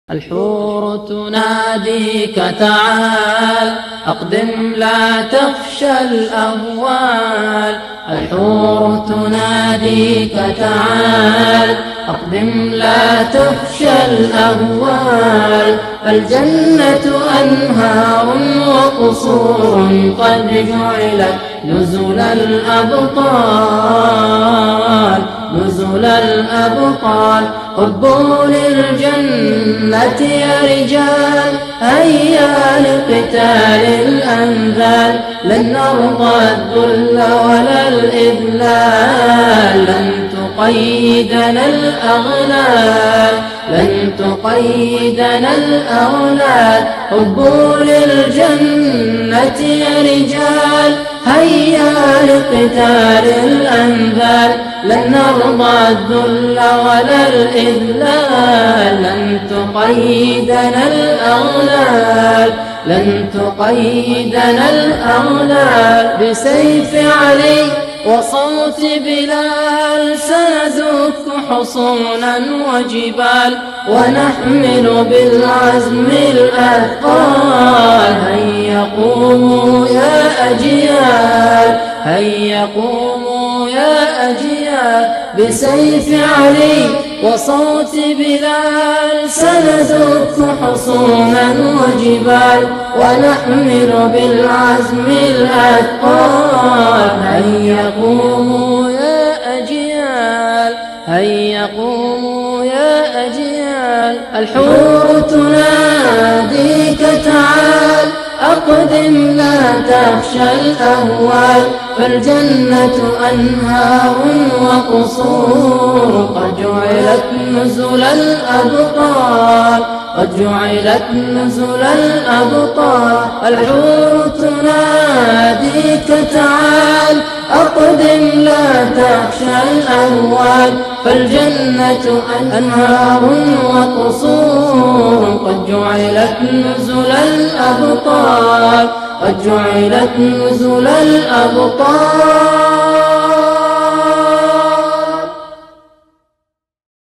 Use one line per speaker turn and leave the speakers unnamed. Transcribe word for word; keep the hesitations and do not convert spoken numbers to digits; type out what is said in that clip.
الحور تناديك تعال أقدم لا تخشى الأهوال. الحور تناديك تعال أقدم لا تخشى الأهوال. فالجنة أنهار وقصور قد جعلت نزل الأبطال نزل الأبطال. حبوا للجنة يا رجال هيا لقتال الأنذال. لن نرضى الذل ولا الإذلال، لن تقيدنا الأغلال لن تقيدنا الأغلال. حبوا للجنة يا رجال هيا لقتال الأنذال. لن نرضى الذل ولا الإذلال، لن تقيدنا الأغلال لن تقيدنا الأغلال. بسيف علي وصوت بلال سنزك حصونا وجبال، ونحمل بالعزم الأثقال. هيا قوموا يا أجيال هيا قوموا يا أجيال. بسيف علي وصوت بلال سنزك حصونا وجبال، ونحمل بالعزم الأثقال. هيا قوموا يا أجيال هيا قوموا يا أجيال. الحور تناديك تعال أقدم لا تخشى الأهوال. فالجنة أنهار وقصور قد جعلت نزل الأبطال قد جعلت نزل الأبطال. الحور تناديك تعال أقدم لا تخشى الأهوال. فالجنة أنهار وقصور قد جعلت نزل الأبطال قد جعلت نزل الأبطال.